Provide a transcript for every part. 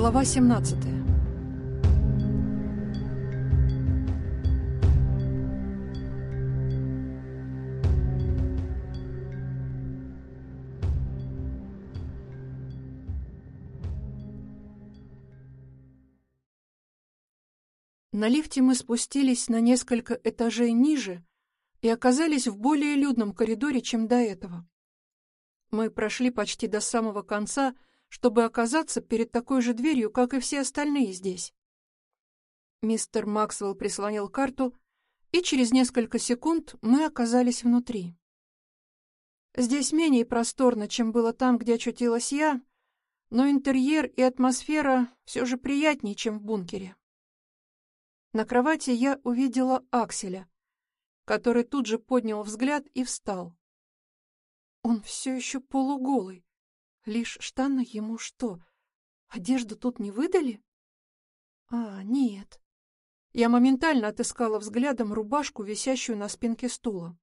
Глава 17. На лифте мы спустились на несколько этажей ниже и оказались в более людном коридоре, чем до этого. Мы прошли почти до самого конца, чтобы оказаться перед такой же дверью, как и все остальные здесь. Мистер Максвелл прислонил карту, и через несколько секунд мы оказались внутри. Здесь менее просторно, чем было там, где очутилась я, но интерьер и атмосфера все же приятнее, чем в бункере. На кровати я увидела Акселя, который тут же поднял взгляд и встал. Он все еще полуголый. Лишь штаны ему что, одежду тут не выдали? А, нет. Я моментально отыскала взглядом рубашку, висящую на спинке стула.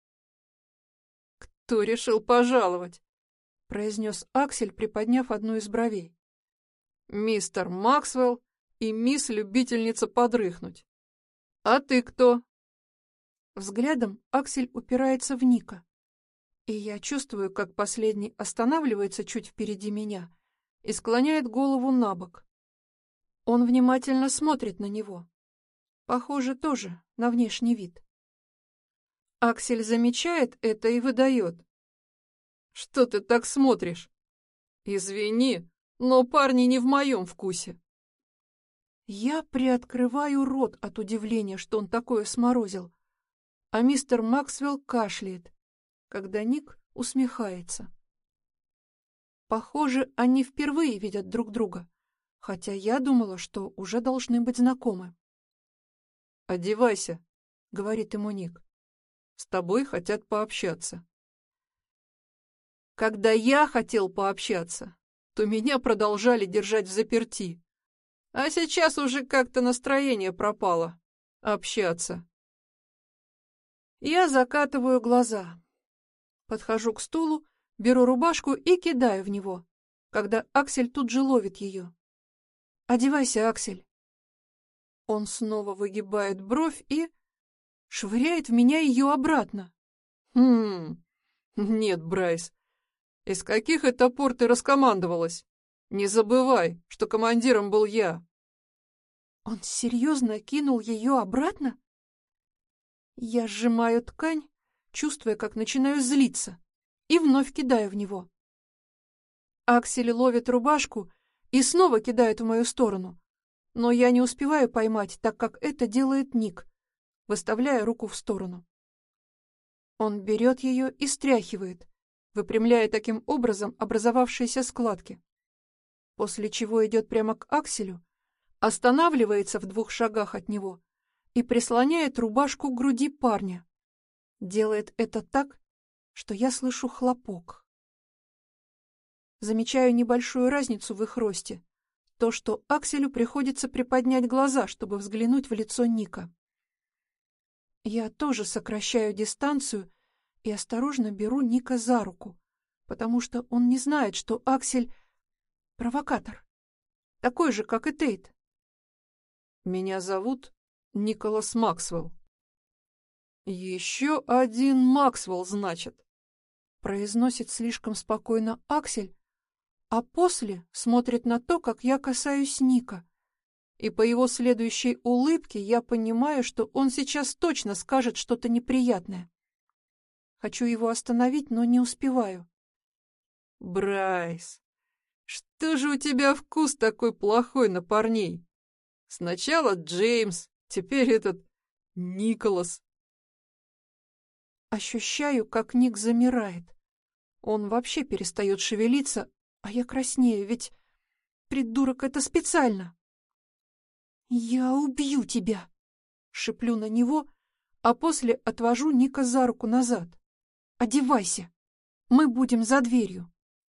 «Кто решил пожаловать?» — произнес Аксель, приподняв одну из бровей. «Мистер Максвелл и мисс-любительница подрыхнуть. А ты кто?» Взглядом Аксель упирается в Ника, и я чувствую, как последний останавливается чуть впереди меня и склоняет голову на бок. Он внимательно смотрит на него. Похоже, тоже на внешний вид. Аксель замечает это и выдает. «Что ты так смотришь? Извини, но парни не в моем вкусе». Я приоткрываю рот от удивления, что он такое сморозил, а мистер Максвелл кашляет, когда Ник усмехается. Похоже, они впервые видят друг друга, хотя я думала, что уже должны быть знакомы. «Одевайся», — говорит ему Ник. «С тобой хотят пообщаться». Когда я хотел пообщаться, то меня продолжали держать взаперти. А сейчас уже как-то настроение пропало. Общаться. Я закатываю глаза. Подхожу к стулу, беру рубашку и кидаю в него, когда Аксель тут же ловит ее. «Одевайся, Аксель». Он снова выгибает бровь и швыряет в меня ее обратно. Нет, Брайс, из каких это пор ты раскомандовалась? Не забывай, что командиром был я». Он серьезно кинул ее обратно? Я сжимаю ткань, чувствуя, как начинаю злиться, и вновь кидаю в него. Аксель ловит рубашку и снова кидает в мою сторону, но я не успеваю поймать, так как это делает Ник, выставляя руку в сторону. Он берет ее и стряхивает, выпрямляя таким образом образовавшиеся складки, после чего идет прямо к Акселю, останавливается в 2 шагах от него и прислоняет рубашку к груди парня. Делает это так, что я слышу хлопок. Замечаю небольшую разницу в их росте, то, что Акселю приходится приподнять глаза, чтобы взглянуть в лицо Ника. Я тоже сокращаю дистанцию и осторожно беру Ника за руку, потому что он не знает, что Аксель — провокатор, такой же, как и Тейт. «Меня зовут Николас Максвелл». «Еще один Максвелл, значит», — произносит слишком спокойно Аксель, а после смотрит на то, как я касаюсь Ника, и по его следующей улыбке я понимаю, что он сейчас точно скажет что-то неприятное. Хочу его остановить, но не успеваю. «Брайс, что же у тебя вкус такой плохой на парней? Сначала Джеймс, теперь этот Николас». Ощущаю, как Ник замирает. Он вообще перестает шевелиться, а я краснею, ведь придурок это специально. «Я убью тебя!» — шеплю на него, а после отвожу Ника за руку назад. «Одевайся! Мы будем за дверью!»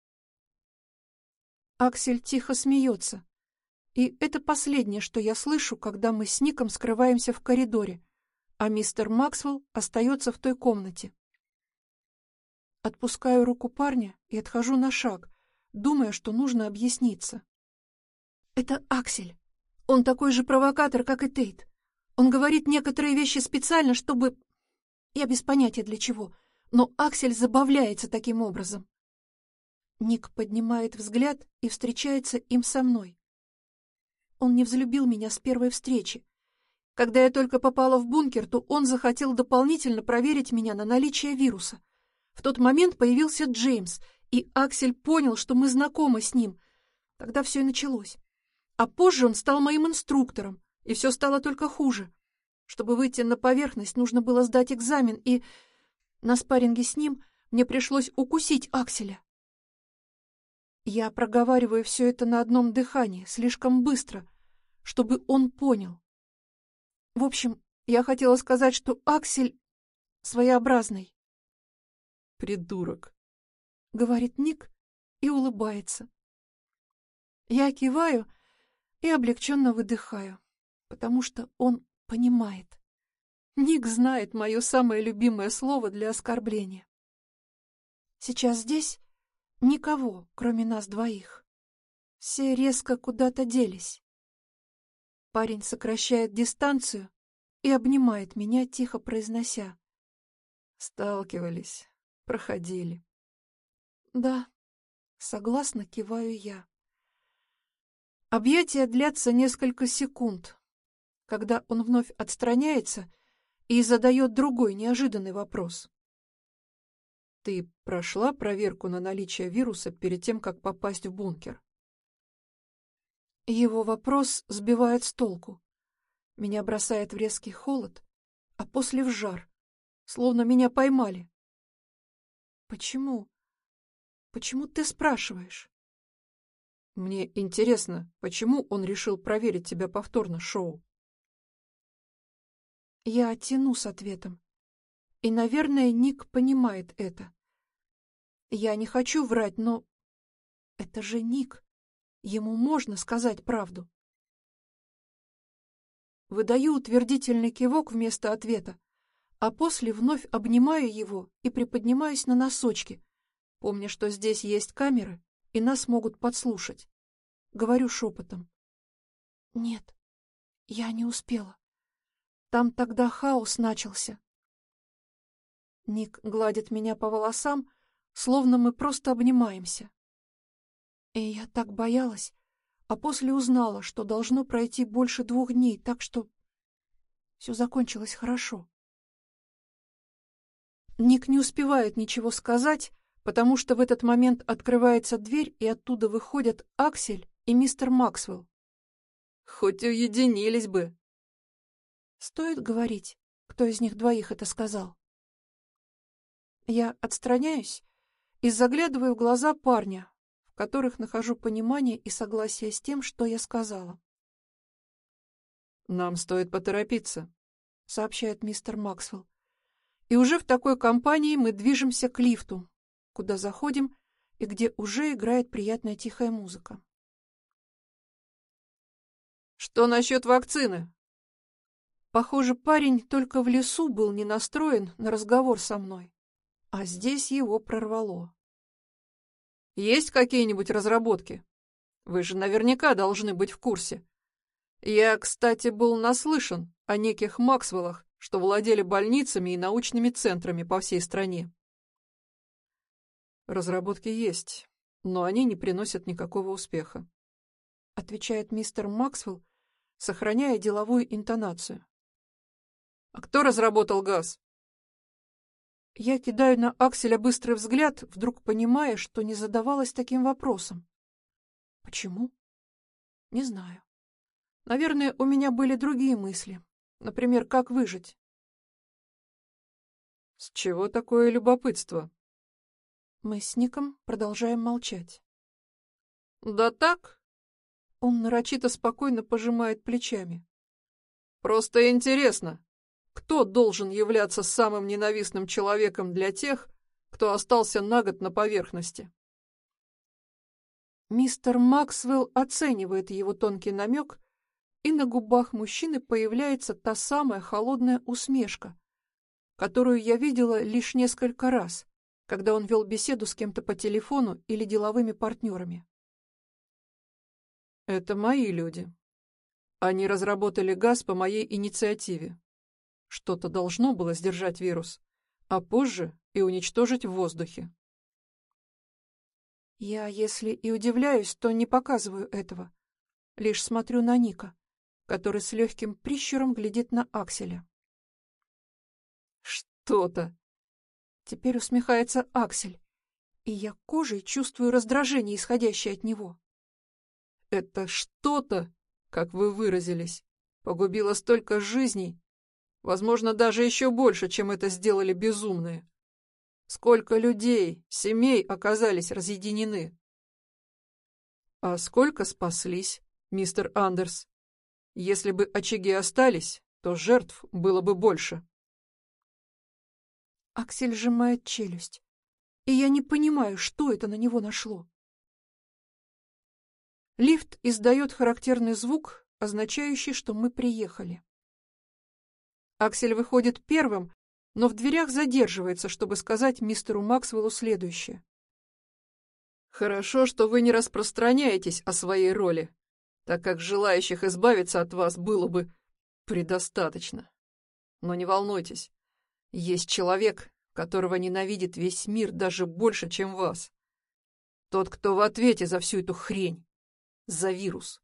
Аксель тихо смеется, и это последнее, что я слышу, когда мы с Ником скрываемся в коридоре, а мистер Максвелл остается в той комнате. Отпускаю руку парня и отхожу на шаг, думая, что нужно объясниться. Это Аксель. Он такой же провокатор, как и Тейт. Он говорит некоторые вещи специально, чтобы... Я без понятия для чего, но Аксель забавляется таким образом. Ник поднимает взгляд и встречается им со мной. Он не взлюбил меня с первой встречи. Когда я только попала в бункер, то он захотел дополнительно проверить меня на наличие вируса. В тот момент появился Джеймс, и Аксель понял, что мы знакомы с ним. Тогда все и началось. А позже он стал моим инструктором, и все стало только хуже. Чтобы выйти на поверхность, нужно было сдать экзамен, и на спарринге с ним мне пришлось укусить Акселя. Я проговариваю все это на одном дыхании, слишком быстро, чтобы он понял. В общем, я хотела сказать, что Аксель своеобразный. «Придурок», — говорит Ник и улыбается. Я киваю и облегченно выдыхаю, потому что он понимает. Ник знает мое самое любимое слово для оскорбления. Сейчас здесь никого, кроме нас двоих. Все резко куда-то делись. Парень сокращает дистанцию и обнимает меня, тихо произнося: «Сталкивались, проходили». «Да», — согласно киваю я. Объятия длятся несколько секунд, когда он вновь отстраняется и задает другой неожиданный вопрос. «Ты прошла проверку на наличие вируса перед тем, как попасть в бункер?» Его вопрос сбивает с толку. Меня бросает в резкий холод, а после в жар, словно меня поймали. «Почему? Почему ты спрашиваешь?» «Мне интересно, почему он решил проверить тебя повторно, Шоу?» Я тяну с ответом. И, наверное, Ник понимает это. Я не хочу врать, но это же Ник. Ему можно сказать правду. Выдаю утвердительный кивок вместо ответа, а после вновь обнимаю его и приподнимаюсь на носочки, помня, что здесь есть камеры, и нас могут подслушать. Говорю шепотом: «Нет, я не успела. Там тогда хаос начался». Ник гладит меня по волосам, словно мы просто обнимаемся. И я так боялась, а после узнала, что должно пройти больше 2 дней, так что все закончилось хорошо. Ник не успевает ничего сказать, потому что в этот момент открывается дверь, и оттуда выходят Аксель и мистер Максвелл. «Хоть уединились бы». Стоит говорить, кто из них двоих это сказал? Я отстраняюсь и заглядываю в глаза парня, в которых нахожу понимание и согласие с тем, что я сказала. «Нам стоит поторопиться», — сообщает мистер Максвелл. И уже в такой компании мы движемся к лифту, куда заходим и где уже играет приятная тихая музыка. «Что насчет вакцины?» Похоже, парень только в лесу был не настроен на разговор со мной, а здесь его прорвало. «Есть какие-нибудь разработки? Вы же наверняка должны быть в курсе. Я, кстати, был наслышан о неких Максвеллах, что владели больницами и научными центрами по всей стране». «Разработки есть, но они не приносят никакого успеха», — отвечает мистер Максвелл, сохраняя деловую интонацию. «А кто разработал газ?» Я кидаю на Акселя быстрый взгляд, вдруг понимая, что не задавалась таким вопросом. Почему? Не знаю. Наверное, у меня были другие мысли. Например, как выжить. «С чего такое любопытство?» Мы с Ником продолжаем молчать. «Да так», — он нарочито спокойно пожимает плечами. «Просто интересно, кто должен являться самым ненавистным человеком для тех, кто остался на год на поверхности?» Мистер Максвелл оценивает его тонкий намек, и на губах мужчины появляется та самая холодная усмешка, которую я видела лишь несколько раз, когда он вел беседу с кем-то по телефону или деловыми партнерами. Это мои люди. Они разработали газ по моей инициативе. Что-то должно было сдержать вирус, а позже и уничтожить в воздухе. Я, если и удивляюсь, то не показываю этого. Лишь смотрю на Ника, который с легким прищуром глядит на Акселя. Что-то. Теперь усмехается Аксель, и я кожей чувствую раздражение, исходящее от него. Это что-то, как вы выразились, погубило столько жизней, возможно, даже еще больше, чем это сделали безумные. Сколько людей, семей оказались разъединены. А сколько спаслись, мистер Андерс? Если бы очаги остались, то жертв было бы больше. Аксель сжимает челюсть, и я не понимаю, что это на него нашло. Лифт издает характерный звук, означающий, что мы приехали. Аксель выходит первым, но в дверях задерживается, чтобы сказать мистеру Максвеллу следующее. Хорошо, что вы не распространяетесь о своей роли, так как желающих избавиться от вас было бы предостаточно. Но не волнуйтесь, есть человек, которого ненавидит весь мир даже больше, чем вас. Тот, кто в ответе за всю эту хрень, за вирус.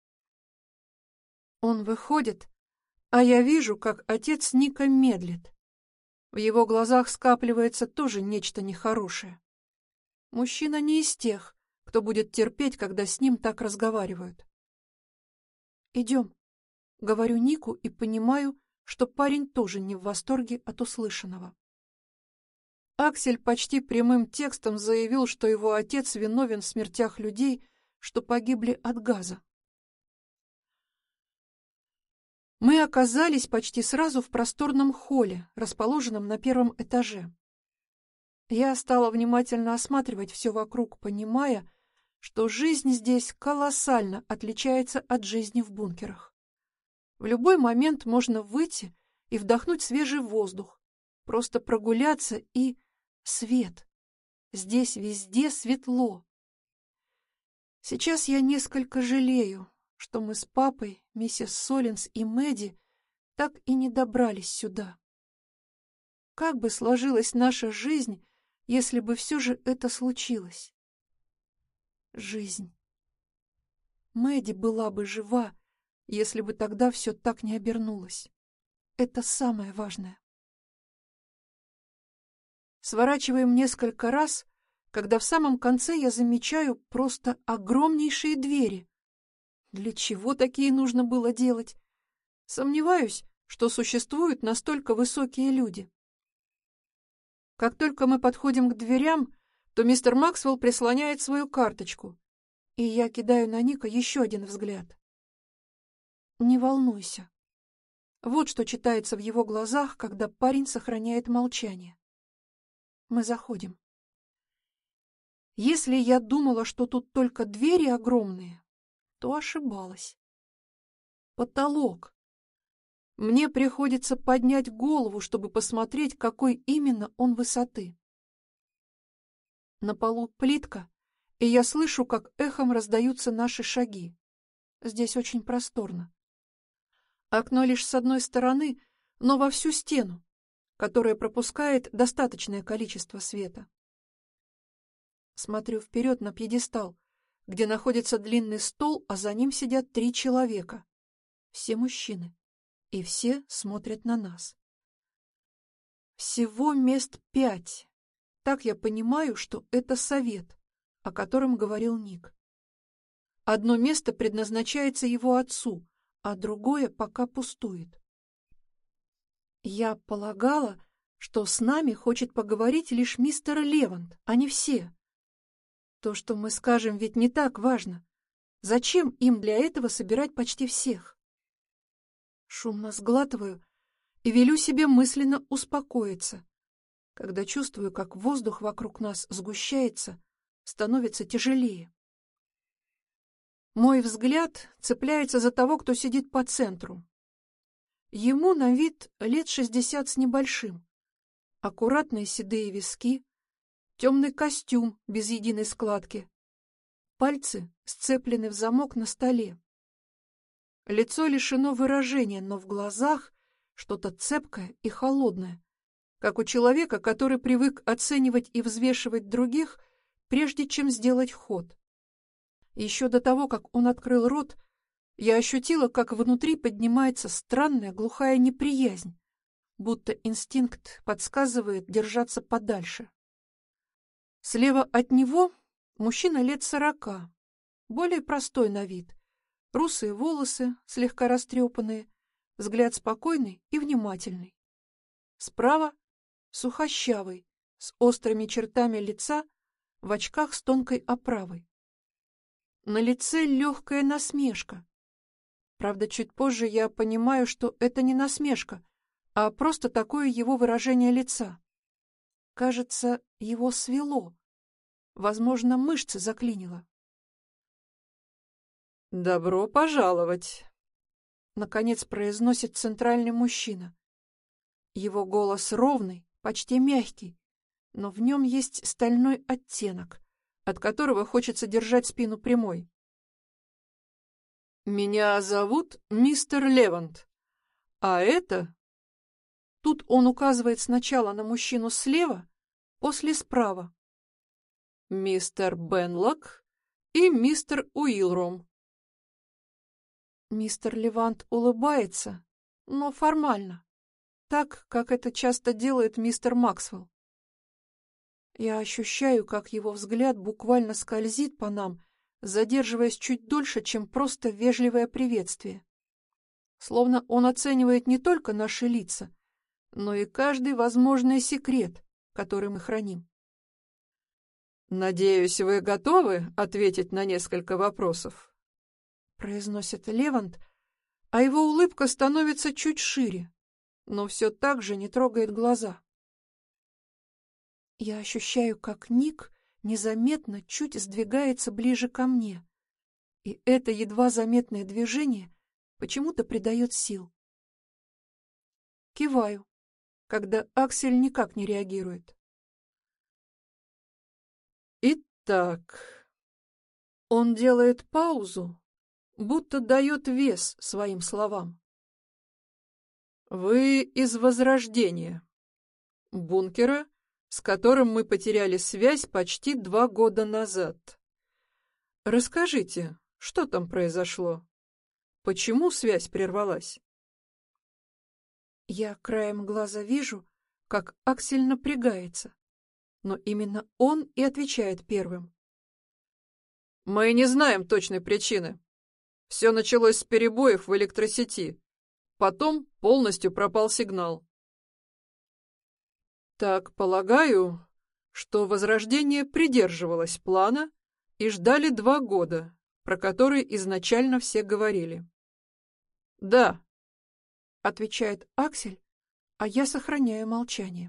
Он выходит, а я вижу, как отец Ника медлит. В его глазах скапливается тоже нечто нехорошее. Мужчина не из тех, кто будет терпеть, когда с ним так разговаривают. «Идем», — говорю Нику и понимаю, что парень тоже не в восторге от услышанного. Аксель почти прямым текстом заявил, что его отец виновен в смертях людей, что погибли от газа. Мы оказались почти сразу в просторном холле, расположенном на первом этаже. Я стала внимательно осматривать все вокруг, понимая, что жизнь здесь колоссально отличается от жизни в бункерах. В любой момент можно выйти и вдохнуть свежий воздух, просто прогуляться и... свет. Здесь везде светло. Сейчас я несколько жалею, что мы с папой, миссис Соллинс и Мэдди так и не добрались сюда. Как бы сложилась наша жизнь, если бы все же это случилось? Жизнь. Мэдди была бы жива, если бы тогда все так не обернулось. Это самое важное. Сворачиваем несколько раз, когда в самом конце я замечаю просто огромнейшие двери. Для чего такие нужно было делать? Сомневаюсь, что существуют настолько высокие люди. Как только мы подходим к дверям, то мистер Максвелл прислоняет свою карточку, и я кидаю на Ника еще один взгляд. «Не волнуйся». Вот что читается в его глазах, когда парень сохраняет молчание. Мы заходим. Если я думала, что тут только двери огромные, то ошибалась. Потолок. Мне приходится поднять голову, чтобы посмотреть, какой именно он высоты. На полу плитка, и я слышу, как эхом раздаются наши шаги. Здесь очень просторно. Окно лишь с одной стороны, но во всю стену, которая пропускает достаточное количество света. Смотрю вперед на пьедестал, где находится длинный стол, а за ним сидят 3 человека. Все мужчины. И все смотрят на нас. Всего мест 5. Так я понимаю, что это совет, о котором говорил Ник. Одно место предназначается его отцу, а другое пока пустует. Я полагала, что с нами хочет поговорить лишь мистер Левант, а не все. То, что мы скажем, ведь не так важно. Зачем им для этого собирать почти всех? Шумно сглатываю и велю себе мысленно успокоиться, когда чувствую, как воздух вокруг нас сгущается, становится тяжелее. Мой взгляд цепляется за того, кто сидит по центру. Ему на вид лет 60 с небольшим. Аккуратные седые виски, темный костюм без единой складки, Пальцы сцеплены в замок на столе. Лицо лишено выражения, но в глазах что-то цепкое и холодное, как у человека, который привык оценивать и взвешивать других, прежде чем сделать ход. Еще до того, как он открыл рот, я ощутила, как внутри поднимается странная глухая неприязнь, будто инстинкт подсказывает держаться подальше. Слева от него мужчина лет 40, более простой на вид, русые волосы, слегка растрепанные, взгляд спокойный и внимательный. Справа сухощавый, с острыми чертами лица, в очках с тонкой оправой. На лице легкая насмешка. Правда, чуть позже я понимаю, что это не насмешка, а просто такое его выражение лица. Кажется, его свело. Возможно, мышцы заклинило. «Добро пожаловать!» Наконец произносит центральный мужчина. Его голос ровный, почти мягкий, но в нем есть стальной оттенок, от которого хочется держать спину прямой. «Меня зовут мистер Левант, а это...» Тут он указывает сначала на мужчину слева, после справа. «Мистер Бенлок и мистер Уилром». Мистер Левант улыбается, но формально, так, как это часто делает мистер Максвелл. Я ощущаю, как его взгляд буквально скользит по нам, задерживаясь чуть дольше, чем просто вежливое приветствие. Словно он оценивает не только наши лица, но и каждый возможный секрет, который мы храним. «Надеюсь, вы готовы ответить на несколько вопросов?» Произносит Левант, а его улыбка становится чуть шире, но все так же не трогает глаза. Я ощущаю, как Ник незаметно чуть сдвигается ближе ко мне, и это едва заметное движение почему-то придает сил. Киваю, когда Аксель никак не реагирует. «Итак...» Он делает паузу, будто дает вес своим словам. «Вы из Возрождения, бункера, с которым мы потеряли связь почти 2 года назад. Расскажите, что там произошло? Почему связь прервалась?» Я краем глаза вижу, как Аксель напрягается, но именно он и отвечает первым. «Мы не знаем точной причины. Все началось с перебоев в электросети. Потом полностью пропал сигнал. Так, полагаю, что Возрождение придерживалось плана и ждали 2 года, про которые изначально все говорили». «Да», — отвечает Аксель, а я сохраняю молчание.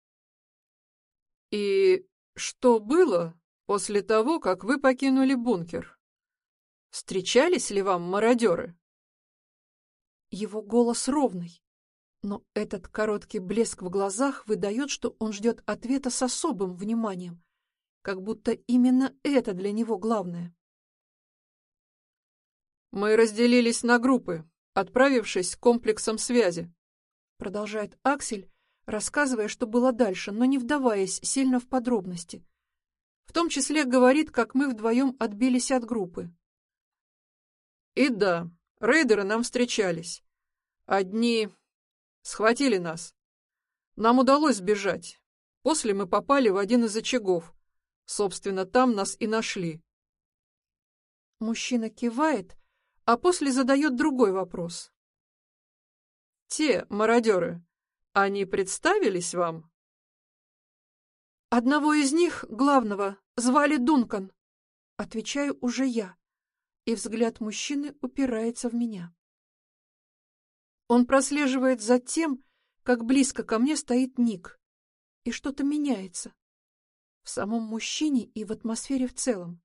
«И что было после того, как вы покинули бункер? Встречались ли вам мародеры?» Его голос ровный, но этот короткий блеск в глазах выдает, что он ждет ответа с особым вниманием, как будто именно это для него главное. «Мы разделились на группы, отправившись комплексом связи», продолжает Аксель, рассказывая, что было дальше, но не вдаваясь сильно в подробности. В том числе говорит, как мы вдвоем отбились от группы. «И да, рейдеры нам встречались. Одни схватили нас. Нам удалось сбежать. После мы попали в один из очагов. Собственно, там нас и нашли». Мужчина кивает, а после задает другой вопрос. «Те мародеры, они представились вам?» «Одного из них, главного, звали Дункан», — отвечаю уже я, и взгляд мужчины упирается в меня. Он прослеживает за тем, как близко ко мне стоит Ник, и что-то меняется в самом мужчине и в атмосфере в целом.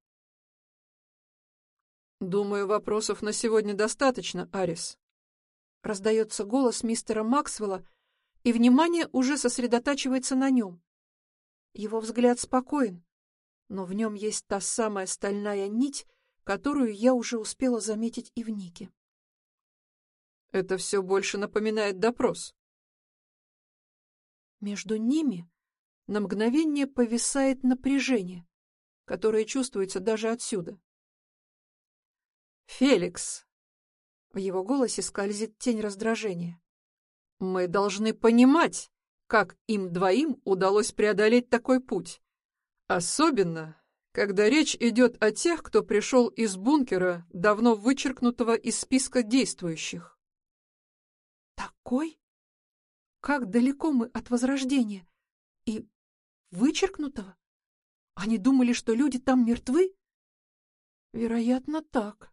«Думаю, вопросов на сегодня достаточно, Арис», — раздается голос мистера Максвелла, и внимание уже сосредотачивается на нем. Его взгляд спокоен, но в нем есть та самая стальная нить, которую я уже успела заметить и в Нике. Это все больше напоминает допрос. Между ними на мгновение повисает напряжение, которое чувствуется даже отсюда. «Феликс!» В его голосе скользит тень раздражения. «Мы должны понимать, как им двоим удалось преодолеть такой путь. Особенно, когда речь идет о тех, кто пришел из бункера, давно вычеркнутого из списка действующих». Такой? Как далеко мы от Возрождения? И вычеркнутого? Они думали, что люди там мертвы? Вероятно, так.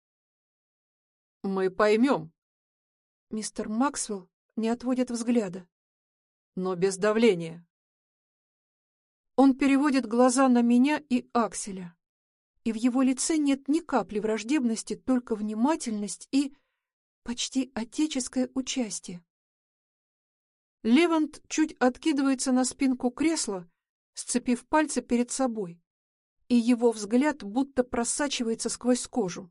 «Мы поймем, Мистер Максвелл не отводит взгляда. но без давления». Он переводит глаза на меня и Акселя. И в его лице нет ни капли враждебности, только внимательность и почти отеческое участие. Левант чуть откидывается на спинку кресла, сцепив пальцы перед собой, и его взгляд будто просачивается сквозь кожу.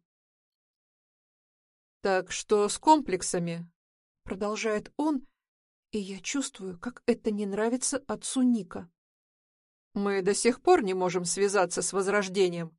«Так что с комплексами?» — продолжает он, и я чувствую, как это не нравится отцу Ника. «Мы до сих пор не можем связаться с Возрождением».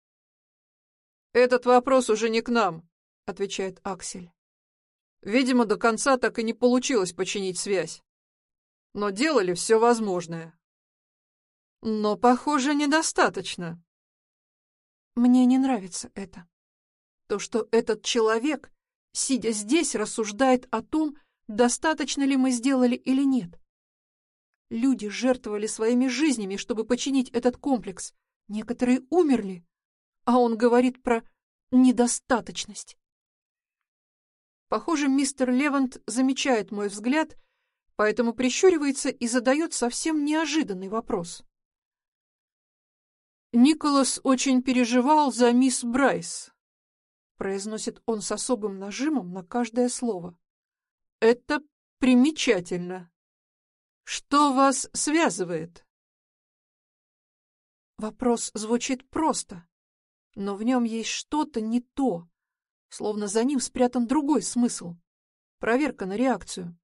«Этот вопрос уже не к нам», — отвечает Аксель. «Видимо, до конца так и не получилось починить связь. Но делали все возможное. Но, похоже, недостаточно». Мне не нравится это. То, что этот человек, сидя здесь, рассуждает о том, достаточно ли мы сделали или нет. Люди жертвовали своими жизнями, чтобы починить этот комплекс. Некоторые умерли, а он говорит про недостаточность. Похоже, мистер Левант замечает мой взгляд, поэтому прищуривается и задает совсем неожиданный вопрос. «Николас очень переживал за мисс Брайс», — произносит он с особым нажимом на каждое слово. «Это примечательно. Что вас связывает?» Вопрос звучит просто, но в нем есть что-то не то, словно за ним спрятан другой смысл. Проверка на реакцию.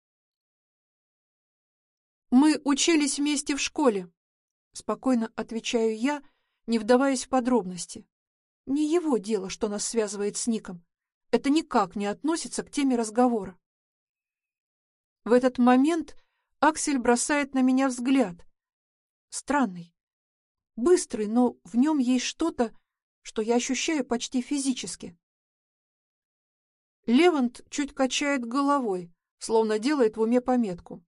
«Мы учились вместе в школе», — спокойно отвечаю я, не вдаваясь в подробности. Не его дело, что нас связывает с Ником. Это никак не относится к теме разговора. В этот момент Аксель бросает на меня взгляд. Странный, быстрый, но в нем есть что-то, что я ощущаю почти физически. Левант чуть качает головой, словно делает в уме пометку.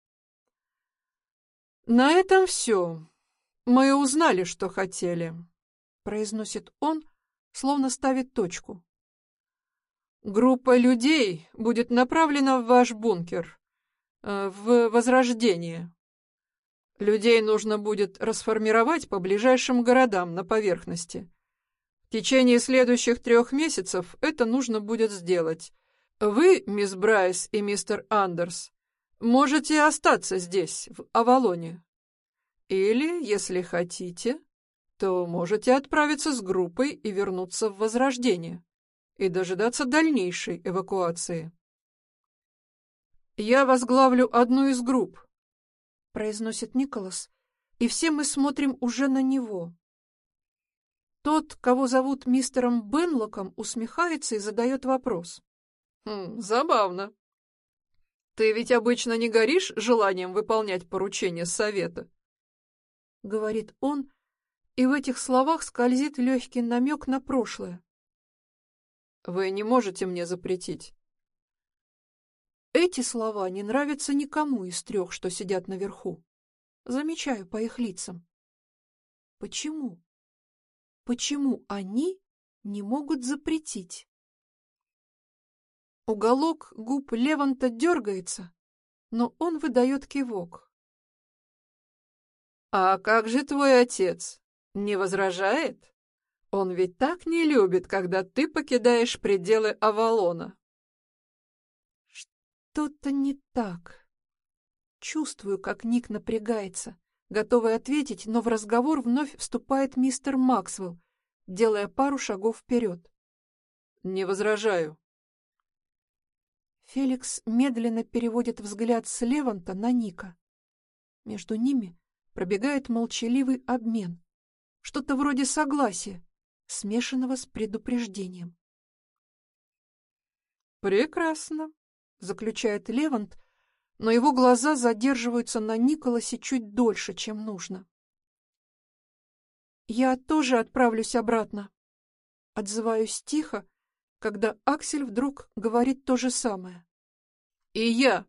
«На этом все. Мы узнали, что хотели», — произносит он, словно ставит точку. «Группа людей будет направлена в ваш бункер, в Возрождение. Людей нужно будет расформировать по ближайшим городам на поверхности. В течение следующих 3 месяцев это нужно будет сделать. Вы, мисс Брайс и мистер Андерс, можете остаться здесь, в Авалоне. Или, если хотите, то можете отправиться с группой и вернуться в Возрождение и дожидаться дальнейшей эвакуации. Я возглавлю одну из групп», — произносит Николас, и все мы смотрим уже на него. Тот, кого зовут мистером Бенлоком, усмехается и задает вопрос. Забавно. Ты ведь обычно не горишь желанием выполнять поручения совета?» — говорит он, и в этих словах скользит легкий намек на прошлое. «Вы не можете мне запретить». Эти слова не нравятся никому из 3, что сидят наверху. Замечаю по их лицам. Почему? Почему они не могут запретить? Уголок губ Леванта дергается, но он выдает кивок. «А как же твой отец? Не возражает? Он ведь так не любит, когда ты покидаешь пределы Авалона». Что-то не так. Чувствую, как Ник напрягается, готовый ответить, но в разговор вновь вступает мистер Максвелл, делая пару шагов вперед. «Не возражаю». Феликс медленно переводит взгляд с Леванта на Ника. Между ними пробегает молчаливый обмен. Что-то вроде согласия, смешанного с предупреждением. «Прекрасно», — заключает Левант, но его глаза задерживаются на Николасе чуть дольше, чем нужно. «Я тоже отправлюсь обратно», — отзываюсь тихо, когда Аксель вдруг говорит то же самое. «И я».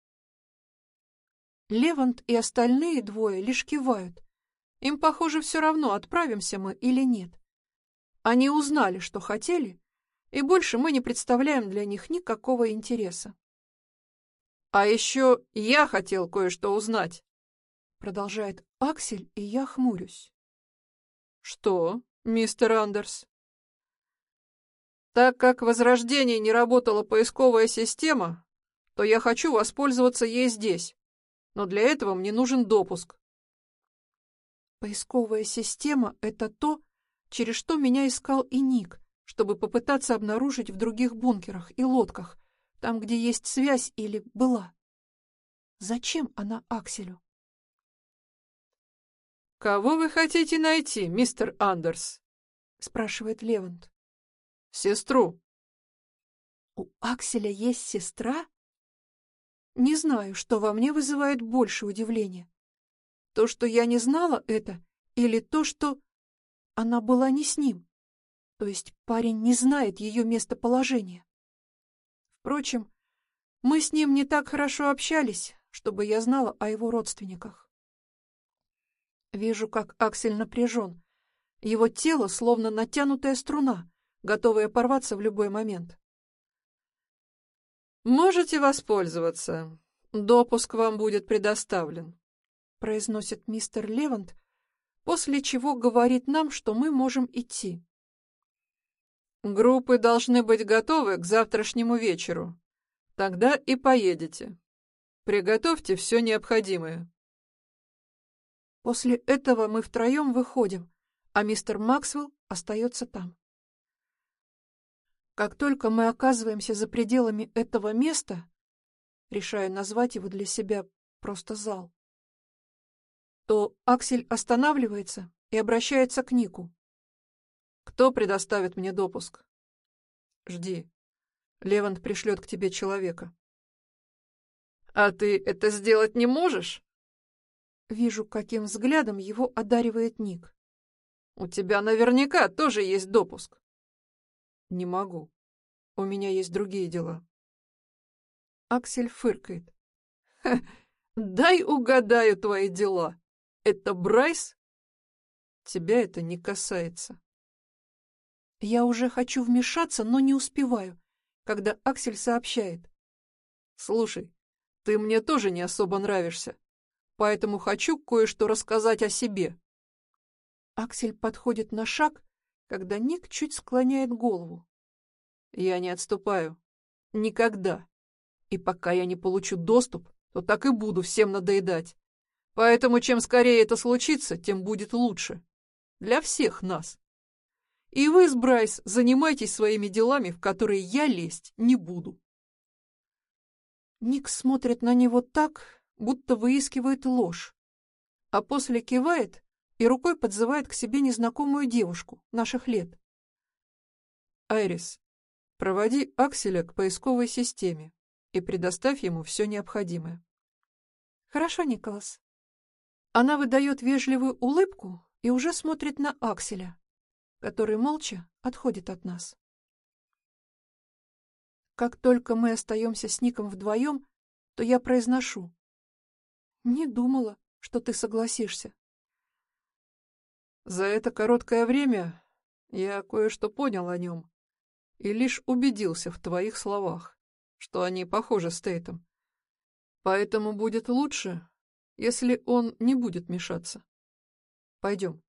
Левант и остальные двое лишь кивают. Им, похоже, все равно, отправимся мы или нет. Они узнали, что хотели, и больше мы не представляем для них никакого интереса. «А еще я хотел кое-что узнать», — продолжает Аксель, и я хмурюсь. «Что, мистер Андерс?» «Так как в Возрождении не работала поисковая система, то я хочу воспользоваться ей здесь, но для этого мне нужен допуск». Поисковая система — это то, через что меня искал и Ник, чтобы попытаться обнаружить в других бункерах и лодках, там, где есть связь или была. Зачем она Акселю? «Кого вы хотите найти, мистер Андерс?» — спрашивает Левант. «Сестру». У Акселя есть сестра? Не знаю, что во мне вызывает больше удивления. То, что я не знала это, или то, что она была не с ним. То есть парень не знает ее местоположения. Впрочем, мы с ним не так хорошо общались, чтобы я знала о его родственниках. Вижу, как Аксель напряжен. Его тело словно натянутая струна, готовая порваться в любой момент. «Можете воспользоваться. Допуск вам будет предоставлен», — произносит мистер Левант, после чего говорит нам, что мы можем идти. «Группы должны быть готовы к завтрашнему вечеру. Тогда и поедете. Приготовьте все необходимое». После этого мы втроем выходим, а мистер Максвелл остается там. Как только мы оказываемся за пределами этого места, решаю назвать его для себя просто зал, то Аксель останавливается и обращается к Нику. «Кто предоставит мне допуск?» «Жди. Левант пришлет к тебе человека». «А ты это сделать не можешь?» Вижу, каким взглядом его одаривает Ник. «У тебя наверняка тоже есть допуск». «Не могу. У меня есть другие дела». Аксель фыркает. «Дай угадаю твои дела. Это Брайс?» «Тебя это не касается». Я уже хочу вмешаться, но не успеваю, когда Аксель сообщает. «Слушай, ты мне тоже не особо нравишься, поэтому хочу кое-что рассказать о себе». Аксель подходит на шаг, когда Ник чуть склоняет голову. «Я не отступаю. Никогда. И пока я не получу доступ, то так и буду всем надоедать. Поэтому чем скорее это случится, тем будет лучше. Для всех нас. И вы с Брайс занимайтесь своими делами, в которые я лезть не буду». Ник смотрит на него так, будто выискивает ложь, а после кивает и рукой подзывает к себе незнакомую девушку наших лет. «Айрис, проводи Акселя к поисковой системе и предоставь ему все необходимое». «Хорошо, Николас». Она выдает вежливую улыбку и уже смотрит на Акселя, который молча отходит от нас. Как только мы остаемся с Ником вдвоем, то я произношу: «Не думала, что ты согласишься». За это короткое время я кое-что понял о нем и лишь убедился в твоих словах, что они похожи с Тейтом. Поэтому будет лучше, если он не будет мешаться. Пойдем.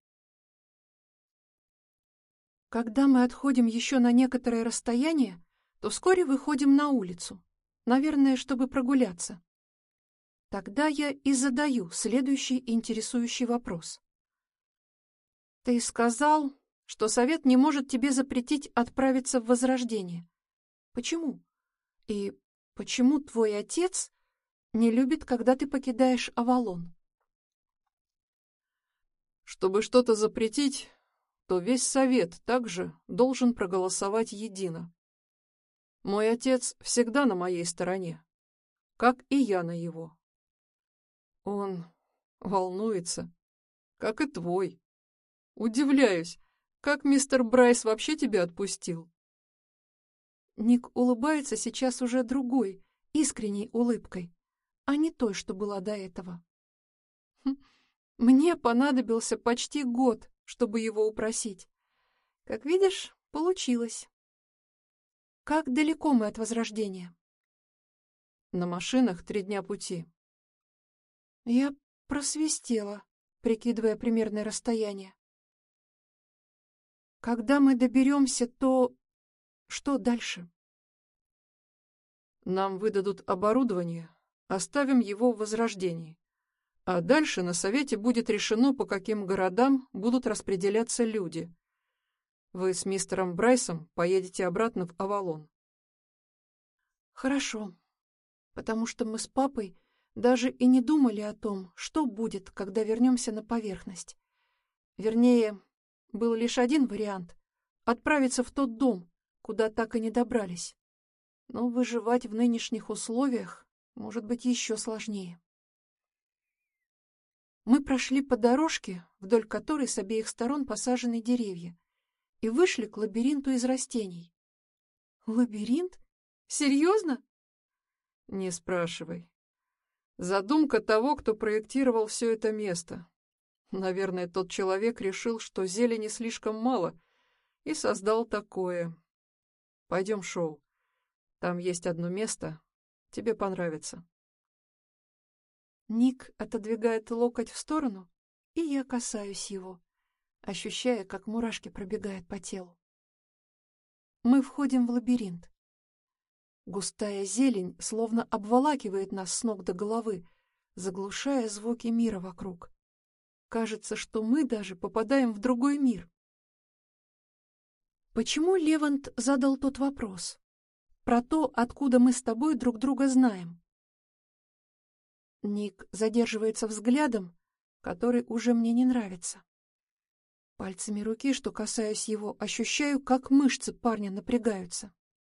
Когда мы отходим еще на некоторое расстояние, то вскоре выходим на улицу, наверное, чтобы прогуляться. Тогда я и задаю следующий интересующий вопрос. Ты сказал, что совет не может тебе запретить отправиться в Возрождение. Почему? И почему твой отец не любит, когда ты покидаешь Авалон? Чтобы что-то запретить, то весь совет также должен проголосовать едино. Мой отец всегда на моей стороне, как и я на его. Он волнуется, как и твой. Удивляюсь, как мистер Брайс вообще тебя отпустил? Ник улыбается сейчас уже другой, искренней улыбкой, а не той, что была до этого. Мне понадобился почти год, чтобы его упросить. Как видишь, получилось. Как далеко мы от Возрождения? На машинах 3 дня пути. Я просвистела, прикидывая примерное расстояние. Когда мы доберемся, то что дальше? Нам выдадут оборудование, оставим его в Возрождении. А дальше на совете будет решено, по каким городам будут распределяться люди. Вы с мистером Брайсом поедете обратно в Авалон. Хорошо, потому что мы с папой даже и не думали о том, что будет, когда вернемся на поверхность. Вернее, был лишь один вариант — отправиться в тот дом, куда так и не добрались. Но выживать в нынешних условиях может быть еще сложнее. Мы прошли по дорожке, вдоль которой с обеих сторон посажены деревья, и вышли к лабиринту из растений. Лабиринт? Серьезно? Не спрашивай. Задумка того, кто проектировал все это место. Наверное, тот человек решил, что зелени слишком мало, и создал такое. Пойдем, Шоу. Там есть одно место. Тебе понравится. Ник отодвигает локоть в сторону, и я касаюсь его, ощущая, как мурашки пробегают по телу. Мы входим в лабиринт. Густая зелень словно обволакивает нас с ног до головы, заглушая звуки мира вокруг. Кажется, что мы даже попадаем в другой мир. Почему Левант задал тот вопрос? Про то, откуда мы с тобой друг друга знаем. Ник задерживается взглядом, который уже мне не нравится. Пальцами руки, что касаюсь его, ощущаю, как мышцы парня напрягаются.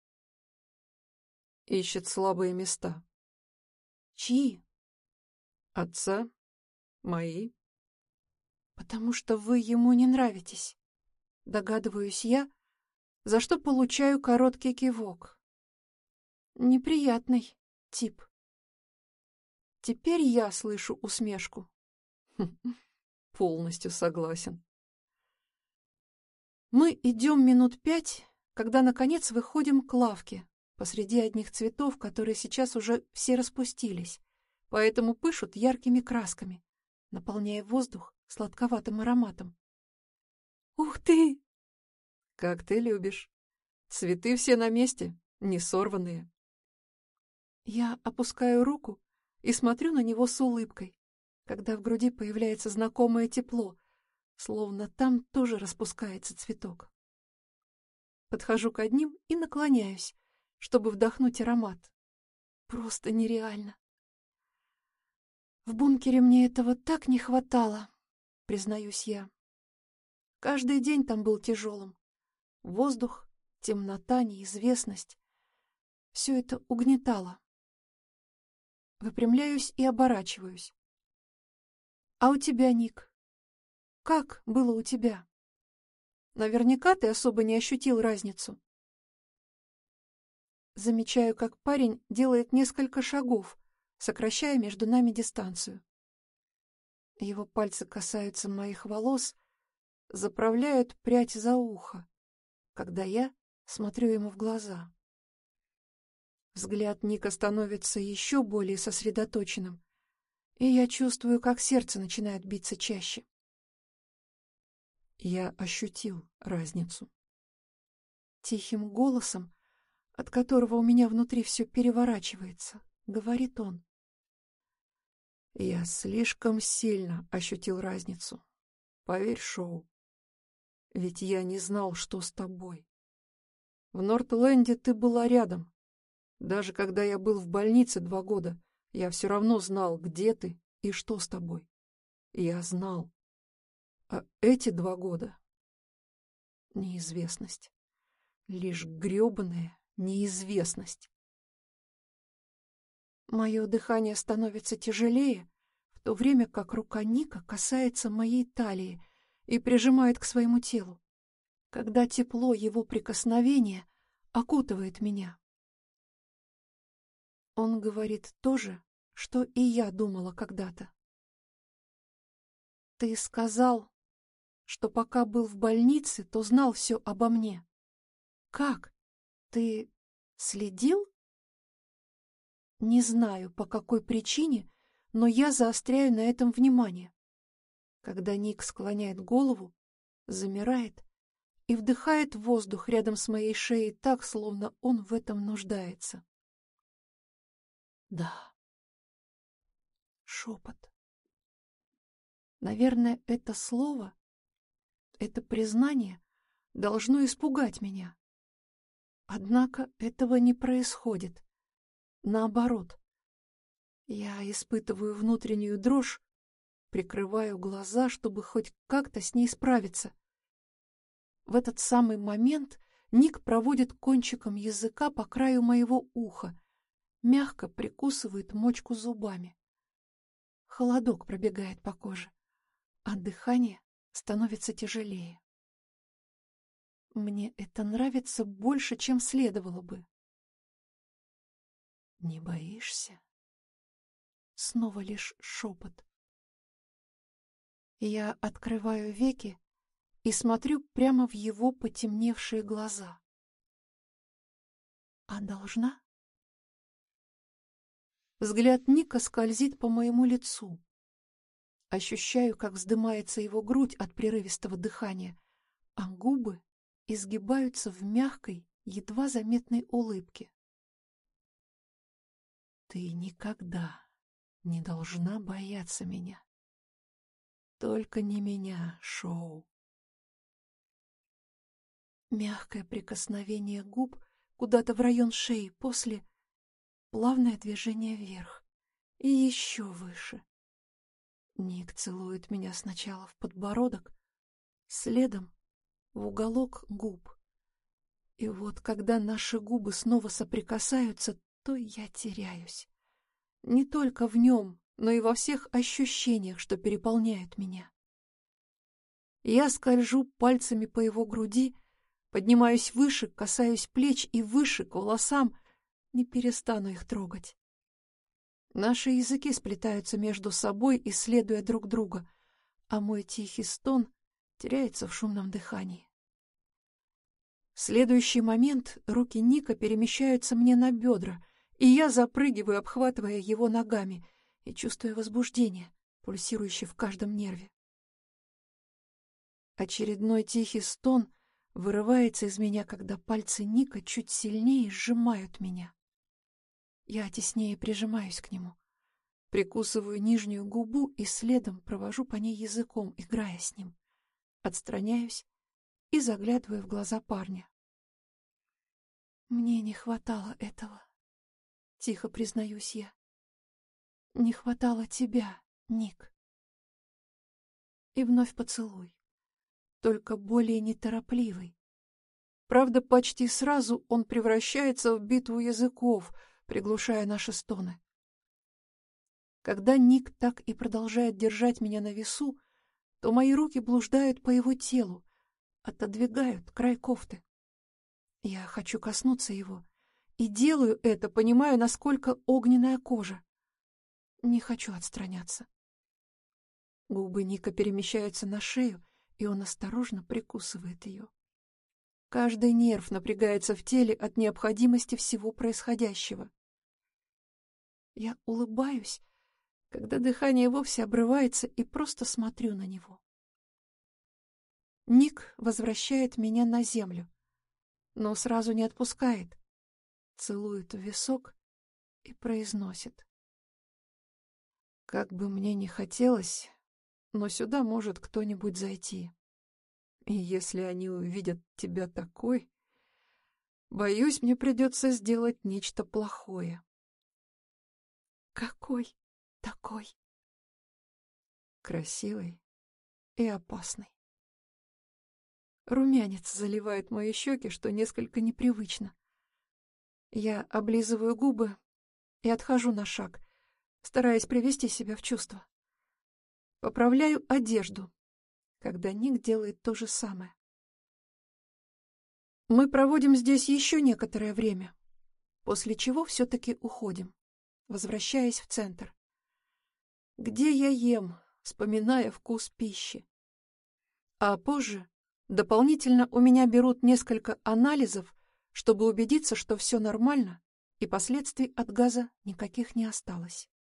Ищет слабые места. Чьи? Отца? Мои? Потому что вы ему не нравитесь. Догадываюсь я, за что получаю короткий кивок. Неприятный тип. Теперь я слышу усмешку. Полностью согласен. Мы идем минут 5, когда, наконец, выходим к лавке посреди одних цветов, которые сейчас уже все распустились, поэтому пышут яркими красками, наполняя воздух сладковатым ароматом. «Ух ты!» Как ты любишь. Цветы все на месте, не сорванные. Я опускаю руку и смотрю на него с улыбкой, когда в груди появляется знакомое тепло, словно там тоже распускается цветок. Подхожу к одним и наклоняюсь, чтобы вдохнуть аромат. Просто нереально. В бункере мне этого так не хватало, признаюсь я. Каждый день там был тяжелым. Воздух, темнота, неизвестность. Все это угнетало. Выпрямляюсь и оборачиваюсь. А у тебя, Ник? Как было у тебя? Наверняка ты особо не ощутил разницу. Замечаю, как парень делает несколько шагов, сокращая между нами дистанцию. Его пальцы касаются моих волос, заправляют прядь за ухо, когда я смотрю ему в глаза. Взгляд Ника становится еще более сосредоточенным, и я чувствую, как сердце начинает биться чаще. Я ощутил разницу. Тихим голосом, от которого у меня внутри все переворачивается, говорит он. Я слишком сильно ощутил разницу. Поверь, Шоу, ведь я не знал, что с тобой. В Нортленде ты была рядом. Даже когда я был в больнице 2 года, я все равно знал, где ты и что с тобой. Я знал. А эти 2 года — неизвестность. Лишь грёбаная неизвестность. Мое дыхание становится тяжелее, в то время как рука Ника касается моей талии и прижимает к своему телу, когда тепло его прикосновения окутывает меня. Он говорит то же, что и я думала когда-то. Ты сказал, что пока был в больнице, то знал все обо мне. Как? Ты следил? Не знаю, по какой причине, но я заостряю на этом внимание. Когда Ник склоняет голову, замирает и вдыхает воздух рядом с моей шеей так, словно он в этом нуждается. Да. Шепот. Наверное, это слово, это признание должно испугать меня. Однако этого не происходит. Наоборот, я испытываю внутреннюю дрожь, прикрываю глаза, чтобы хоть как-то с ней справиться. В этот самый момент Ник проводит кончиком языка по краю моего уха, мягко прикусывает мочку зубами. Холодок пробегает по коже, а дыхание становится тяжелее. Мне это нравится больше, чем следовало бы. «Не боишься?» Снова лишь шепот. Я открываю веки и смотрю прямо в его потемневшие глаза. А должна? Взгляд Ника скользит по моему лицу. Ощущаю, как вздымается его грудь от прерывистого дыхания, а губы изгибаются в мягкой, едва заметной улыбке. Ты никогда не должна бояться меня. Только не меня, Шоу. Мягкое прикосновение губ куда-то в район шеи, после плавное движение вверх и еще выше. Ник целует меня сначала в подбородок, следом в уголок губ. И вот когда наши губы снова соприкасаются, то я теряюсь. Не только в нем, но и во всех ощущениях, что переполняют меня. Я скольжу пальцами по его груди, поднимаюсь выше, касаюсь плеч и выше к волосам, не перестану их трогать. Наши языки сплетаются между собой, исследуя друг друга, а мой тихий стон теряется в шумном дыхании. В следующий момент руки Ника перемещаются мне на бедра, и я запрыгиваю, обхватывая его ногами и чувствуя возбуждение, пульсирующее в каждом нерве. Очередной тихий стон вырывается из меня, когда пальцы Ника чуть сильнее сжимают меня. Я теснее прижимаюсь к нему, прикусываю нижнюю губу и следом провожу по ней языком, играя с ним. Отстраняюсь и заглядываю в глаза парня. «Мне не хватало этого», — тихо признаюсь я. «Не хватало тебя, Ник». И вновь поцелуй, только более неторопливый. Правда, почти сразу он превращается в битву языков, приглушая наши стоны. Когда Ник так и продолжает держать меня на весу, то мои руки блуждают по его телу, отодвигают край кофты. Я хочу коснуться его, и делаю это, понимая, насколько огненная кожа. Не хочу отстраняться. Губы Ника перемещаются на шею, и он осторожно прикусывает ее. Каждый нерв напрягается в теле от необходимости всего происходящего. Я улыбаюсь, когда дыхание вовсе обрывается, и просто смотрю на него. Ник возвращает меня на землю, но сразу не отпускает, целует в висок и произносит: Как бы мне ни хотелось, но сюда может кто-нибудь зайти. И если они увидят тебя такой, боюсь, мне придется сделать нечто плохое. Какой такой? Красивый и опасный. Румянец заливает мои щеки, что несколько непривычно. Я облизываю губы и отхожу на шаг, стараясь привести себя в чувство. Поправляю одежду, когда Ник делает то же самое. Мы проводим здесь еще некоторое время, после чего все-таки уходим, возвращаясь в центр. Где я ем, вспоминая вкус пищи. А позже дополнительно у меня берут несколько анализов, чтобы убедиться, что все нормально и последствий от газа никаких не осталось.